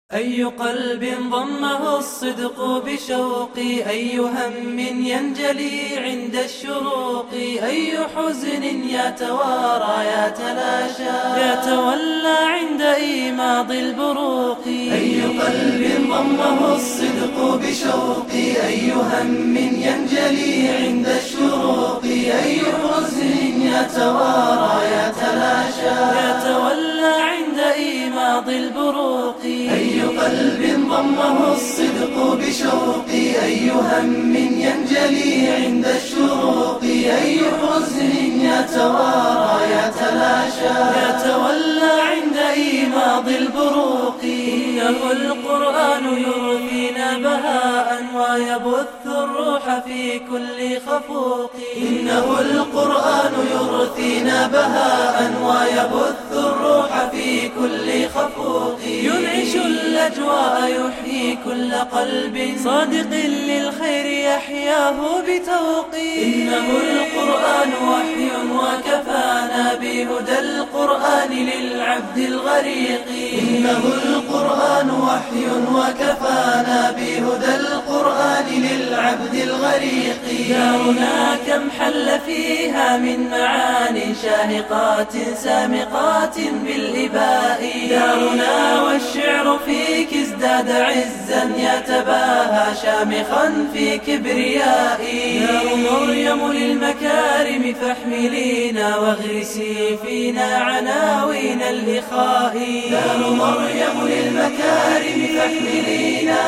أي قلب ضمه الصدق بشوق، أي هم ينجلي عند الشروق، أي حزن يتوارى يتلاشى يتولى عند إيماض البروق. أي قلب ضمه الصدق بشوق، أي هم ينجلي عند الشروق، أي حزن يتوارى يتلاشى يتولى عند إيماض البروق. أي قلب ضمه الصدق بشوق، أي هم ينجلي عند الشروق، أي حزن يتوارى يتلاشى يتولى عند إيماض البروق. إنه القرآن يرثينا بهاء ويبث الروح في كل خفوق. إنه القرآن يرثينا بهاء ويبث الروح في كل خفوق. ينعش الأجواء يحيي كل قلب صادق للخير يحياه بتوقي. إنه القرآن وحي وكفانا بهدى القرآن للعبد الغريق. إنه القرآن وحي وكفانا بهدى القرآن للعبد الغريق. دارنا كم حل فيها من معان شاهقات سامقات بالإباء. دارنا والشعر فيك ازداد عزا يتباهى شامخا في كبريائي. دار مريم للمكارم فاحملينا واغرسي فينا عناوين الإخاء. دار مريم للمكارم فاحملينا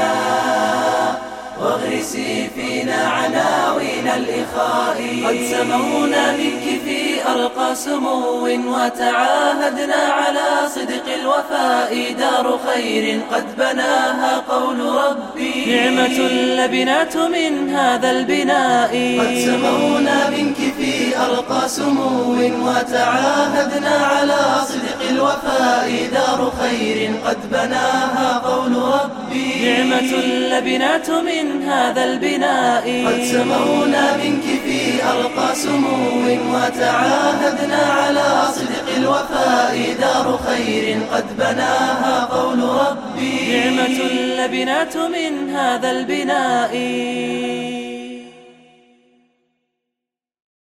واغرسي فينا عناوين الإخاء. قد سمونا منك في أرقى سمو وتعاهدنا على صدق الوفاء. دار خير قد بناها قول ربي، نعمة اللبنات من هذا البناء. قد سمونا منك في أرقى سمو وتعاهدنا على صدق الوفاء. دار خير قد بناها قول ربي، نعمة اللبنات من هذا البناء. قد سمونا منك في أرقى سمو وتعاهدنا على صدق الوفاء. دار خير قد بناها قول ربي، نعمة اللبنات من هذا البناء.